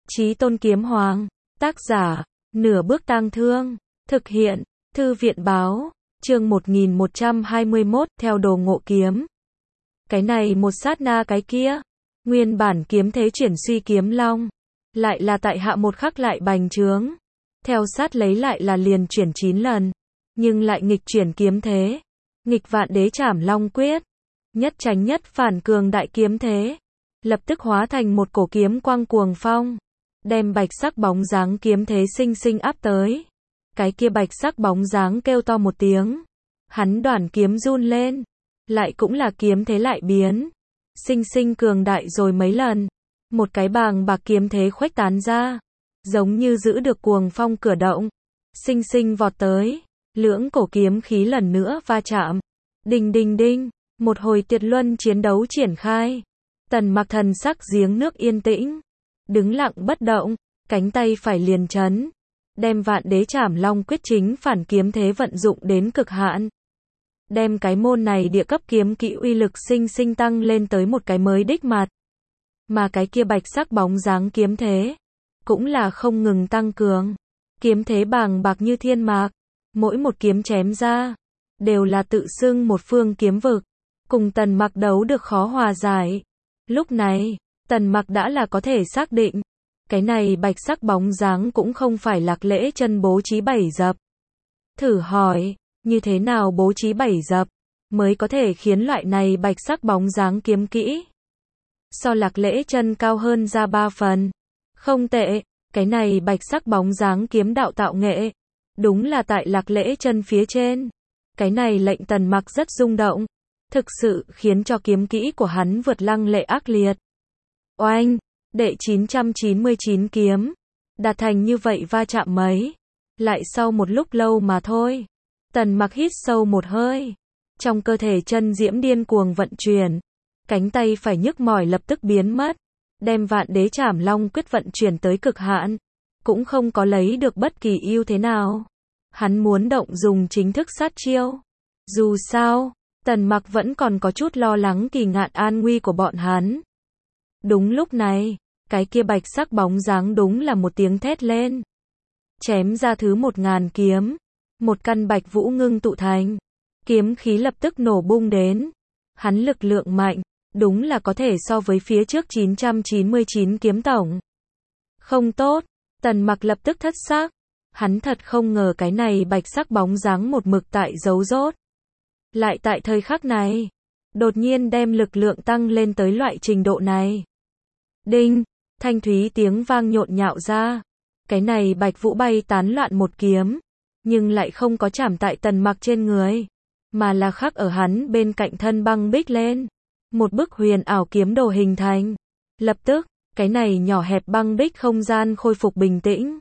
Chí Tôn Kiếm Hoàng, tác giả, Nửa Bước Tang Thương, thực hiện, Thư viện báo, chương 1121, theo đồ Ngộ Kiếm. Cái này một sát na cái kia, nguyên bản kiếm thế chuyển suy kiếm long, lại là tại hạ một khắc lại bành trướng, theo sát lấy lại là liền chuyển 9 lần, nhưng lại nghịch chuyển kiếm thế, nghịch vạn đế trảm long quyết, nhất tránh nhất phản cường đại kiếm thế, lập tức hóa thành một cổ kiếm quang cuồng phong, đem bạch sắc bóng dáng kiếm thế sinh sinh áp tới. Cái kia bạch sắc bóng dáng kêu to một tiếng, hắn đoàn kiếm run lên, lại cũng là kiếm thế lại biến, sinh sinh cường đại rồi mấy lần, một cái bàng bạc kiếm thế khuếch tán ra, giống như giữ được cuồng phong cửa động, sinh sinh vọt tới, lưỡng cổ kiếm khí lần nữa va chạm, đinh đinh đinh, một hồi tuyệt luân chiến đấu triển khai. Tần Mặc thần sắc giếng nước yên tĩnh, đứng lặng bất động, cánh tay phải liền chấn, đem vạn đế trảm long quyết chính phản kiếm thế vận dụng đến cực hạn. Đem cái môn này địa cấp kiếm kỹ uy lực sinh sinh tăng lên tới một cái mới đích mặt. Mà cái kia bạch sắc bóng dáng kiếm thế, cũng là không ngừng tăng cường. Kiếm thế bàng bạc như thiên mạc, mỗi một kiếm chém ra, đều là tự xưng một phương kiếm vực, cùng Tần Mặc đấu được khó hòa giải. Lúc này, Tần Mặc đã là có thể xác định, cái này bạch sắc bóng dáng cũng không phải Lạc Lễ Chân bố trí 7 dập. Thử hỏi, như thế nào bố trí 7 dập, mới có thể khiến loại này bạch sắc bóng dáng kiếm kỹ so Lạc Lễ Chân cao hơn ra 3 phần. Không tệ, cái này bạch sắc bóng dáng kiếm đạo tạo nghệ, đúng là tại Lạc Lễ Chân phía trên. Cái này lệnh Tần Mặc rất rung động, thực sự khiến cho kiếm kỹ của hắn vượt lăng lệ ác liệt. Oanh, đệ 999 kiếm, đạt thành như vậy va chạm mấy. Lại sau một lúc lâu mà thôi, Tần Mặc hít sâu một hơi, trong cơ thể chân diễm điên cuồng vận chuyển, cánh tay phải nhức mỏi lập tức biến mất, đem vạn đế trảm long quyết vận chuyển tới cực hạn, cũng không có lấy được bất kỳ ưu thế nào. Hắn muốn động dùng chính thức sát chiêu. Dù sao, Tần Mặc vẫn còn có chút lo lắng Kỳ Ngạn an nguy của bọn hắn. Đúng lúc này, cái kia bạch sắc bóng dáng đúng là một tiếng thét lên. Chém ra thứ 1000 kiếm, một căn bạch vũ ngưng tụ thành, kiếm khí lập tức nổ bung đến. Hắn lực lượng mạnh, đúng là có thể so với phía trước 999 kiếm tổng. Không tốt, Tần Mặc lập tức thất xác. Hắn thật không ngờ cái này bạch sắc bóng dáng một mực tại giấu rốt. Lại tại thời khắc này, đột nhiên đem lực lượng tăng lên tới loại trình độ này. Đinh, thanh thúy tiếng vang nhộn nhạo ra. Cái này bạch vũ bay tán loạn một kiếm, nhưng lại không có chạm tại Tần Mặc trên người, mà là khắc ở hắn bên cạnh thân băng bích lên. Một bức huyền ảo kiếm đồ hình thành. Lập tức, cái này nhỏ hẹp băng bích không gian khôi phục bình tĩnh.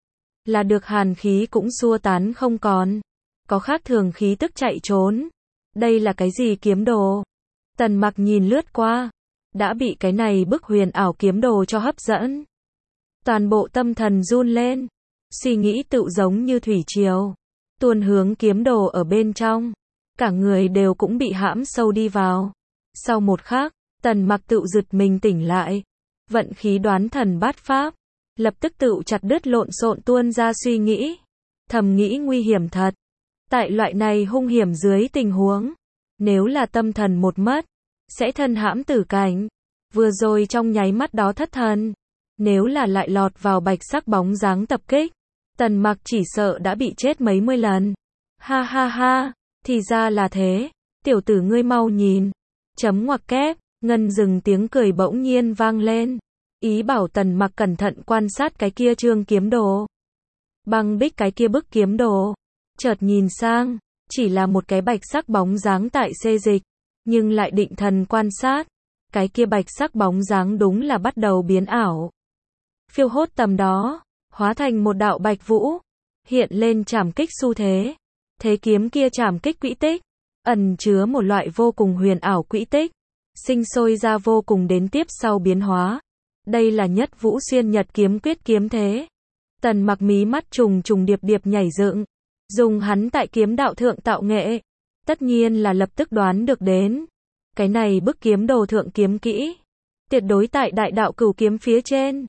Là được hàn khí cũng xua tán không còn. Có khác thường khí tức chạy trốn. Đây là cái gì kiếm đồ? Tần Mặc nhìn lướt qua, đã bị cái này bức huyền ảo kiếm đồ cho hấp dẫn. Toàn bộ tâm thần run lên, suy nghĩ tự giống như thủy triều, tuôn hướng kiếm đồ ở bên trong. Cả người đều cũng bị hãm sâu đi vào. Sau một khắc, Tần Mặc tự giật mình tỉnh lại, vận khí đoán thần bát pháp, lập tức tự chặt đứt lộn xộn tuôn ra suy nghĩ, thầm nghĩ nguy hiểm thật. Tại loại này hung hiểm dưới tình huống, nếu là tâm thần một mất, sẽ thân hãm tử cảnh. Vừa rồi trong nháy mắt đó thất thần, nếu là lại lọt vào bạch sắc bóng dáng tập kích, Tần Mặc chỉ sợ đã bị chết mấy mươi lần. Ha ha ha, thì ra là thế, tiểu tử ngươi mau nhìn. Chấm ngoặc kép, ngân dừng tiếng cười bỗng nhiên vang lên. Ý bảo Tần Mặc cẩn thận quan sát cái kia trương kiếm đồ. Băng bích cái kia bức kiếm đồ. Chợt nhìn sang, chỉ là một cái bạch sắc bóng dáng tại xê dịch, nhưng lại định thần quan sát, cái kia bạch sắc bóng dáng đúng là bắt đầu biến ảo. Phiêu hốt tầm đó, hóa thành một đạo bạch vũ, hiện lên trảm kích xu thế. Thế kiếm kia trảm kích quỹ tích, ẩn chứa một loại vô cùng huyền ảo quỹ tích, sinh sôi ra vô cùng đến tiếp sau biến hóa. Đây là Nhất Vũ Xuyên Nhật kiếm quyết kiếm thế. Tần Mặc mí mắt trùng trùng điệp điệp nhảy dựng, dùng hắn tại kiếm đạo thượng tạo nghệ, tất nhiên là lập tức đoán được đến. Cái này bức kiếm đồ thượng kiếm kỹ, tuyệt đối tại đại đạo cửu kiếm phía trên.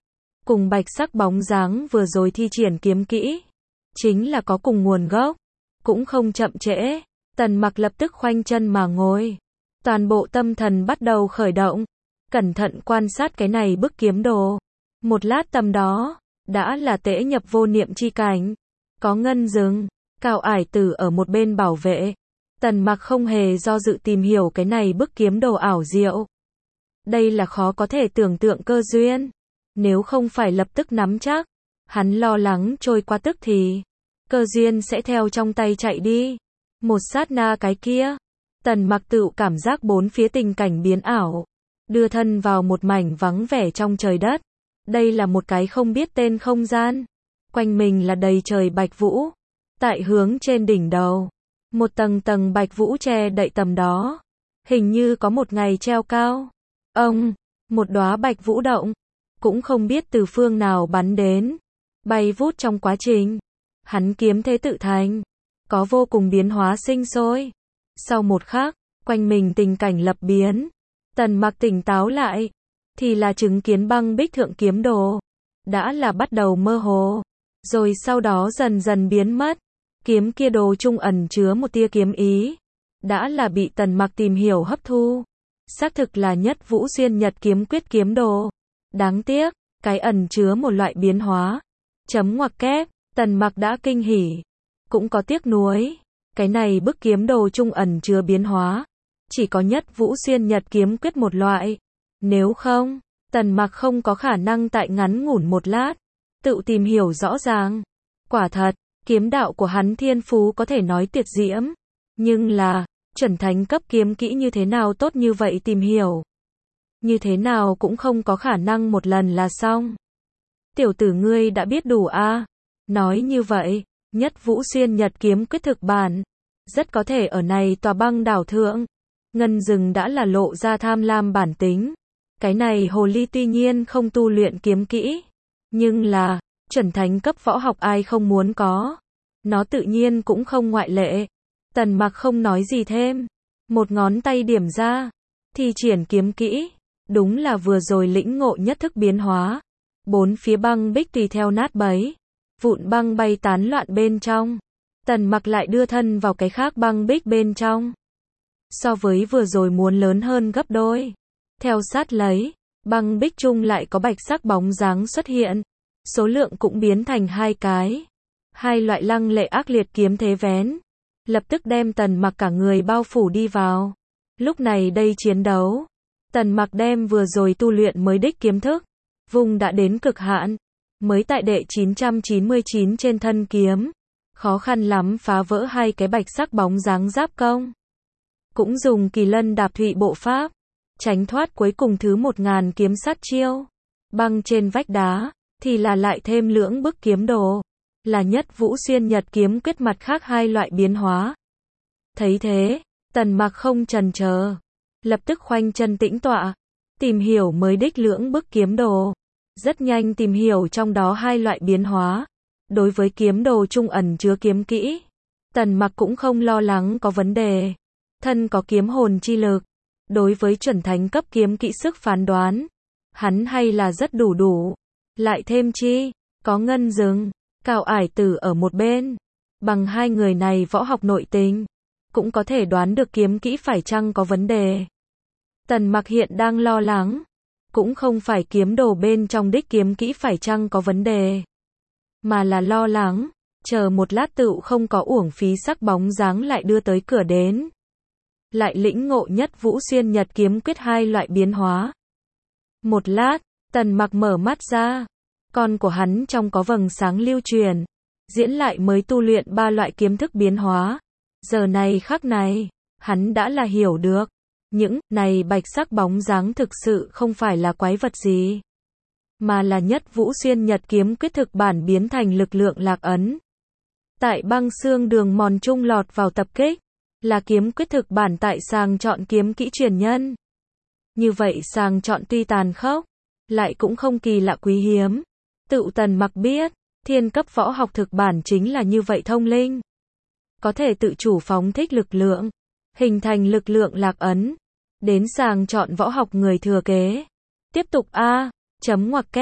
cùng bạch sắc bóng dáng vừa rồi thi triển kiếm kỹ, chính là có cùng nguồn gốc, cũng không chậm trễ, Tần Mặc lập tức khoanh chân mà ngồi, toàn bộ tâm thần bắt đầu khởi động, cẩn thận quan sát cái này bức kiếm đồ, một lát tầm đó, đã là tễ nhập vô niệm chi cảnh, có Ngân Dừng, Cao Ải Tử ở một bên bảo vệ, Tần Mặc không hề do dự tìm hiểu cái này bức kiếm đồ ảo diệu. Đây là khó có thể tưởng tượng cơ duyên, nếu không phải lập tức nắm chắc, hắn lo lắng trôi qua tức thì cơ duyên sẽ theo trong tay chạy đi. Một sát na cái kia, Tần Mặc tự cảm giác bốn phía tình cảnh biến ảo, đưa thân vào một mảnh vắng vẻ trong trời đất. Đây là một cái không biết tên không gian, quanh mình là đầy trời bạch vũ, tại hướng trên đỉnh đầu, một tầng tầng bạch vũ che đậy tầm đó, hình như có một ngày treo cao. Ông, một đóa bạch vũ động, cũng không biết từ phương nào bắn đến, bay vút trong quá trình, hắn kiếm thế tự thành, có vô cùng biến hóa sinh sôi. Sau một khắc, quanh mình tình cảnh lập biến, Tần Mặc tỉnh táo lại, thì là chứng kiến băng bích thượng kiếm đồ, đã là bắt đầu mơ hồ, rồi sau đó dần dần biến mất, kiếm kia đồ trung ẩn chứa một tia kiếm ý, đã là bị Tần Mặc tìm hiểu hấp thu, xác thực là Nhất Vũ Xuyên Nhật kiếm quyết kiếm đồ, đáng tiếc, cái ẩn chứa một loại biến hóa, chấm ngoặc kép, Tần Mặc đã kinh hỉ, cũng có tiếc nuối, cái này bức kiếm đồ trung ẩn chứa biến hóa, chỉ có Nhất Vũ Xuyên Nhật kiếm quyết một loại. Nếu không, Tần Mặc không có khả năng tại ngắn ngủn một lát, tự tìm hiểu rõ ràng. Quả thật, kiếm đạo của hắn thiên phú có thể nói tuyệt diễm, nhưng là, chuẩn thánh cấp kiếm kỹ như thế nào tốt như vậy tìm hiểu. Như thế nào cũng không có khả năng một lần là xong. Tiểu tử ngươi đã biết đủ a? Nói như vậy, Nhất Vũ Xuyên Nhật kiếm quyết thực bản, rất có thể ở này tòa băng đảo thượng. Ngân Dừng đã là lộ ra tham lam bản tính. Cái này hồ ly tuy nhiên không tu luyện kiếm kỹ, nhưng là, chuẩn thánh cấp võ học ai không muốn có. Nó tự nhiên cũng không ngoại lệ. Tần Mặc không nói gì thêm. Một ngón tay điểm ra, thi triển kiếm kỹ. Đúng là vừa rồi lĩnh ngộ nhất thức biến hóa. Bốn phía băng bích tùy theo nát bấy. Vụn băng bay tán loạn bên trong. Tần Mặc lại đưa thân vào cái khác băng bích bên trong. So với vừa rồi muốn lớn hơn gấp đôi. Theo sát lấy, băng bích chung lại có bạch sắc bóng dáng xuất hiện. Số lượng cũng biến thành hai cái. Hai loại lăng lệ ác liệt kiếm thế vén. Lập tức đem Tần Mặc cả người bao phủ đi vào. Lúc này đây chiến đấu. Tần Mặc đem vừa rồi tu luyện mới đích kiếm thức. Vùng đã đến cực hạn. Mới tại đệ 999 trên thân kiếm. Khó khăn lắm phá vỡ hai cái bạch sắc bóng dáng giáp công. Cũng dùng kỳ lân đạp thụy bộ pháp. Tránh thoát cuối cùng thứ 1000 kiếm sát chiêu. Băng trên vách đá, thì là lại thêm lưỡng bức kiếm đồ. Là Nhất Vũ Xuyên Nhật kiếm quyết mặt khác hai loại biến hóa. Thấy thế, Tần Mặc không chần chờ. Lập tức khoanh chân tĩnh tọa. Tìm hiểu mới đích lưỡng bức kiếm đồ. Rất nhanh tìm hiểu trong đó hai loại biến hóa. Đối với kiếm đồ trung ẩn chứa kiếm kỹ, Tần Mặc cũng không lo lắng có vấn đề. Thân có kiếm hồn chi lực. Đối với chuẩn thánh cấp kiếm kỹ sức phán đoán, hắn hay là rất đủ. Lại thêm chi, có Ngân Dừng, Cao Ải Tử ở một bên. Bằng hai người này võ học nội tình, cũng có thể đoán được kiếm kỹ phải chăng có vấn đề. Tần Mặc hiện đang lo lắng, cũng không phải kiếm đồ bên trong đích kiếm kỹ phải chăng có vấn đề, mà là lo lắng, chờ một lát tựu không có uổng phí sắc bóng dáng lại đưa tới cửa đến. Lại lĩnh ngộ Nhất Vũ Xuyên Nhật kiếm quyết hai loại biến hóa. Một lát, Tần Mặc mở mắt ra, con của hắn trong có vầng sáng lưu truyền, diễn lại mới tu luyện ba loại kiếm thức biến hóa. Giờ này khắc này, hắn đã là hiểu được, những này bạch sắc bóng dáng thực sự không phải là quái vật gì, mà là Nhất Vũ Xuyên Nhật kiếm quyết thực bản biến thành lực lượng lạc ấn. Tại băng xương đường mòn trung lọt vào tập kích, là kiếm quyết thực bản tại sàng chọn kiếm kỹ truyền nhân. Như vậy sàng chọn tuy tàn khốc, lại cũng không kỳ lạ quý hiếm. Tự Tần Mặc biết, thiên cấp võ học thực bản chính là như vậy thông linh. Có thể tự chủ phóng thích lực lượng, hình thành lực lượng lạc ấn, đến sàng chọn võ học người thừa kế. Tiếp tục chấm ngoặc kép,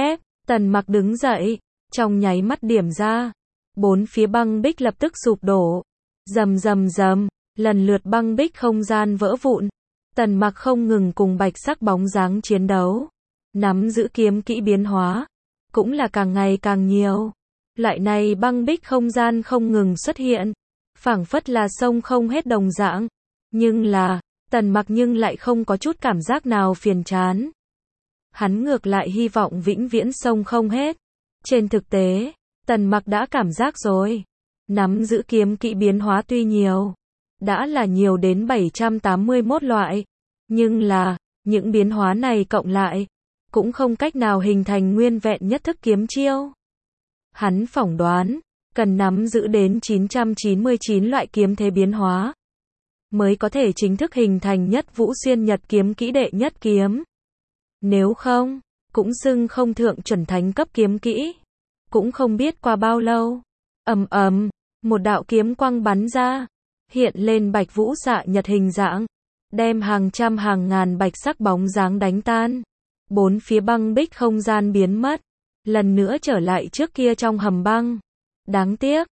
Tần Mặc đứng dậy, trong nháy mắt điểm ra. Bốn phía băng bích lập tức sụp đổ. Rầm rầm rầm, lần lượt băng bích không gian vỡ vụn. Tần Mặc không ngừng cùng bạch sắc bóng dáng chiến đấu. Nắm giữ kiếm kỹ biến hóa. Cũng là càng ngày càng nhiều. Loại này băng bích không gian không ngừng xuất hiện. Phảng phất là sông không hết đồng dạng. Nhưng là, Tần Mặc nhưng lại không có chút cảm giác nào phiền chán. Hắn ngược lại hy vọng vĩnh viễn sông không hết. Trên thực tế, Tần Mặc đã cảm giác rồi. Nắm giữ kiếm kỹ biến hóa tuy nhiều, đã là nhiều đến 781 loại. Nhưng là, những biến hóa này cộng lại, cũng không cách nào hình thành nguyên vẹn nhất thức kiếm chiêu. Hắn phỏng đoán, cần nắm giữ đến 999 loại kiếm thế biến hóa, mới có thể chính thức hình thành Nhất Vũ Xuyên Nhật kiếm kỹ đệ nhất kiếm. Nếu không, cũng xưng không thượng chuẩn thánh cấp kiếm kỹ. Cũng không biết qua bao lâu, ầm ầm, một đạo kiếm quang bắn ra, hiện lên Bạch Vũ Xạ Nhật hình dạng, đem hàng trăm hàng ngàn bạch sắc bóng dáng đánh tan. Bốn phía băng bích không gian biến mất, lần nữa trở lại trước kia trong hầm băng. Đáng tiếc,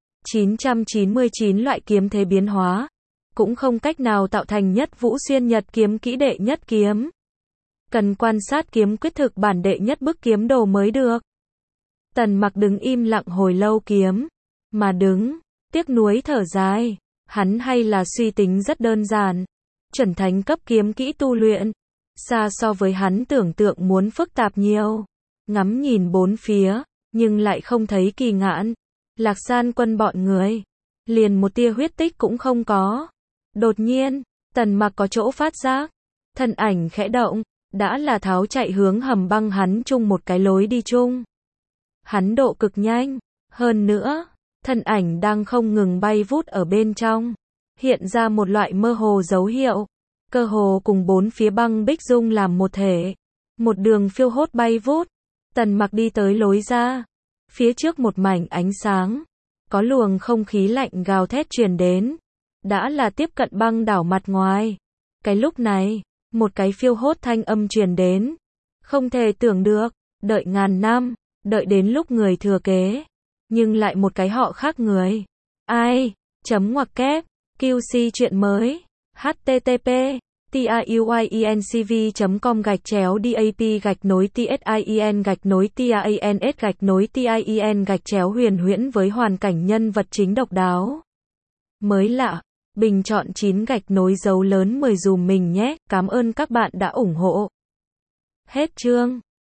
999 loại kiếm thế biến hóa, cũng không cách nào tạo thành Nhất Vũ Xuyên Nhật kiếm kỹ đệ nhất kiếm. Cần quan sát kiếm quyết thực bản đệ nhất bức kiếm đồ mới được. Tần Mặc đứng im lặng hồi lâu kiếm, mà đứng, tiếc nuối thở dài. Hắn hay là suy tính rất đơn giản. Chuẩn thánh cấp kiếm kỹ tu luyện, xa so với hắn tưởng tượng muốn phức tạp nhiều. Ngắm nhìn bốn phía, nhưng lại không thấy Kỳ Ngạn, Lạc San Quân bọn người. Liền một tia huyết tích cũng không có. Đột nhiên, Tần Mặc có chỗ phát giác. Thân ảnh khẽ động, đã là tháo chạy hướng hầm băng hắn chung một cái lối đi chung. Hắn độ cực nhanh, hơn nữa, thân ảnh đang không ngừng bay vút ở bên trong, hiện ra một loại mơ hồ dấu hiệu, cơ hồ cùng bốn phía băng bích dung làm một thể, một đường phiêu hốt bay vút. Tần Mặc đi tới lối ra, phía trước một mảnh ánh sáng, có luồng không khí lạnh gào thét truyền đến, đã là tiếp cận băng đảo mặt ngoài. Cái lúc này, một cái phiêu hốt thanh âm truyền đến, không thể tưởng được, đợi ngàn năm, đợi đến lúc người thừa kế, nhưng lại một cái họ khác người. Ai? Chấm ngoặc kép, QC chuyện mới, http tayuinCV.com/DAP-TSIEN-TIANS-TIAN-huyền huyễn với hoàn cảnh nhân vật chính độc đáo. Mới lạ, bình chọn 9 dấu lớn 10 dùm mình nhé, cảm ơn các bạn đã ủng hộ. Hết chương.